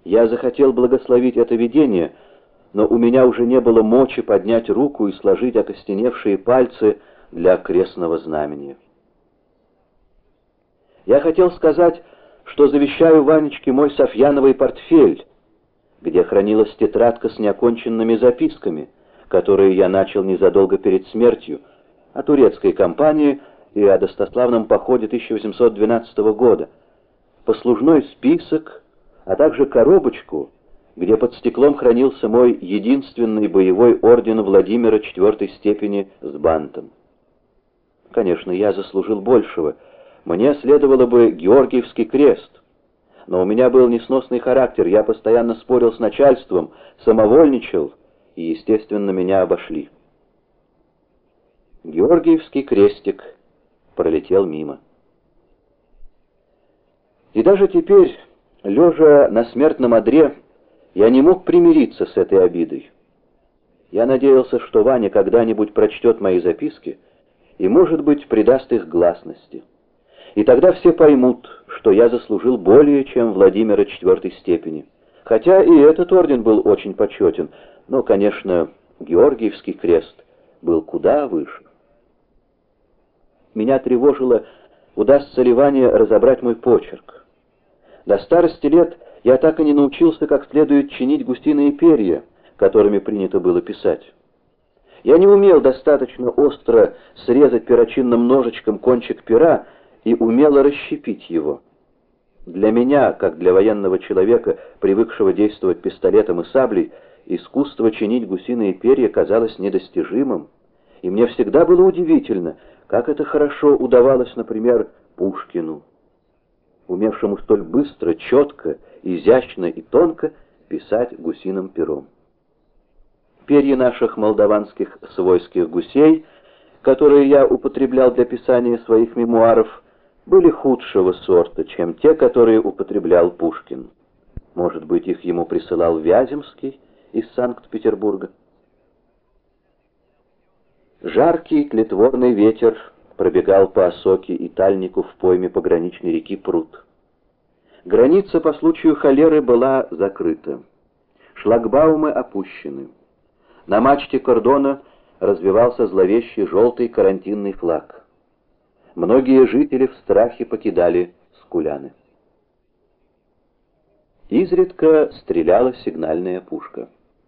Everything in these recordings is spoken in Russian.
Я захотел благословить это видение, но у меня уже не было мочи поднять руку и сложить окостеневшие пальцы для крестного знамения. Я хотел сказать, что завещаю Ванечке мой софьяновый портфель, где хранилась тетрадка с неоконченными записками, которые я начал незадолго перед смертью, о турецкой кампании и о достославном походе 1812 года, послужной список, а также коробочку, где под стеклом хранился мой единственный боевой орден Владимира IV степени с бантом. Конечно, я заслужил большего. Мне следовало бы Георгиевский крест. Но у меня был несносный характер, я постоянно спорил с начальством, самовольничал, и, естественно, меня обошли. Георгиевский крестик пролетел мимо. И даже теперь, лежа на смертном одре, я не мог примириться с этой обидой. Я надеялся, что Ваня когда-нибудь прочтет мои записки и, может быть, придаст их гласности. И тогда все поймут, что я заслужил более, чем Владимира IV степени. Хотя и этот орден был очень почетен, но, конечно, Георгиевский крест был куда выше. Меня тревожило, удастся ли Ване разобрать мой почерк. До старости лет я так и не научился как следует чинить гусиные перья, которыми принято было писать. Я не умел достаточно остро срезать перочинным ножичком кончик пера и умело расщепить его. Для меня, как для военного человека, привыкшего действовать пистолетом и саблей, искусство чинить гусиные перья казалось недостижимым, и мне всегда было удивительно, как это хорошо удавалось, например, Пушкину, умевшему столь быстро, четко, изящно и тонко писать гусиным пером. Перья наших молдаванских свойских гусей, которые я употреблял для писания своих мемуаров, были худшего сорта, чем те, которые употреблял Пушкин. Может быть, их ему присылал Вяземский из Санкт-Петербурга. Жаркий тлетворный ветер пробегал по осоке и тальнику в пойме пограничной реки Прут. Граница по случаю холеры была закрыта. Шлагбаумы опущены. На мачте кордона развивался зловещий желтый карантинный флаг. Многие жители в страхе покидали Скуляны. Изредка стреляла сигнальная пушка.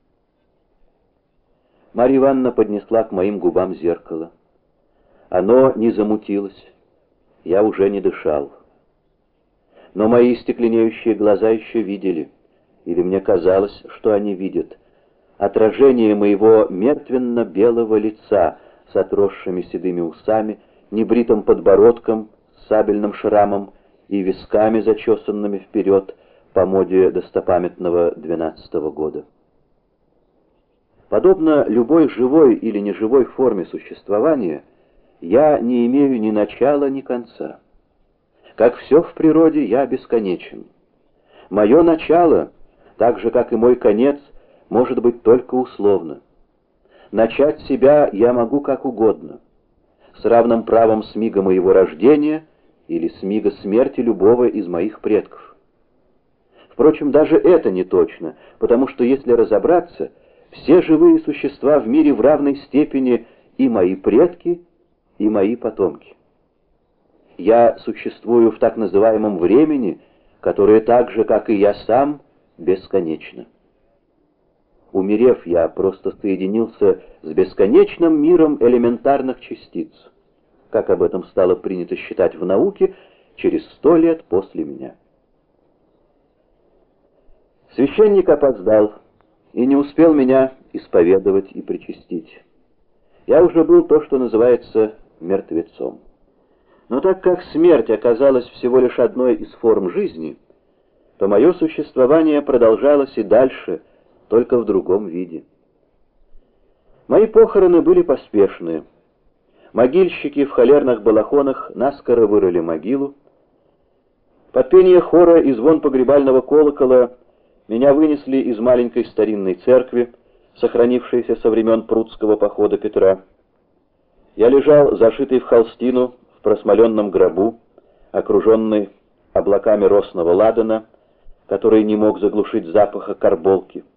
Марья Ивановна поднесла к моим губам зеркало. Оно не замутилось, я уже не дышал. Но мои стекленеющие глаза еще видели, или мне казалось, что они видят, отражение моего мертвенно-белого лица с отросшими седыми усами, небритым подбородком, с сабельным шрамом и висками, зачесанными вперед по моде достопамятного 12-го года. Подобно любой живой или неживой форме существования, я не имею ни начала, ни конца. Как все в природе, я бесконечен. Мое начало, так же, как и мой конец, может быть только условно. Начать себя я могу как угодно, с равным правом с мига моего рождения или с мига смерти любого из моих предков. Впрочем, даже это не точно, потому что, если разобраться, все живые существа в мире в равной степени и мои предки, и мои потомки. Я существую в так называемом времени, которое так же, как и я сам, бесконечно. Умерев, я просто соединился с бесконечным миром элементарных частиц, как об этом стало принято считать в науке, через 100 лет после меня. Священник опоздал и не успел меня исповедовать и причастить. Я уже был то, что называется мертвецом. Но так как смерть оказалась всего лишь одной из форм жизни, то мое существование продолжалось и дальше, только в другом виде. Мои похороны были поспешные. Могильщики в холерных балахонах наскоро вырыли могилу. Под пение хора и звон погребального колокола меня вынесли из маленькой старинной церкви, сохранившейся со времен прудского похода Петра. Я лежал, зашитый в холстину, в просмоленном гробу, окруженный облаками росного ладана, который не мог заглушить запаха карболки.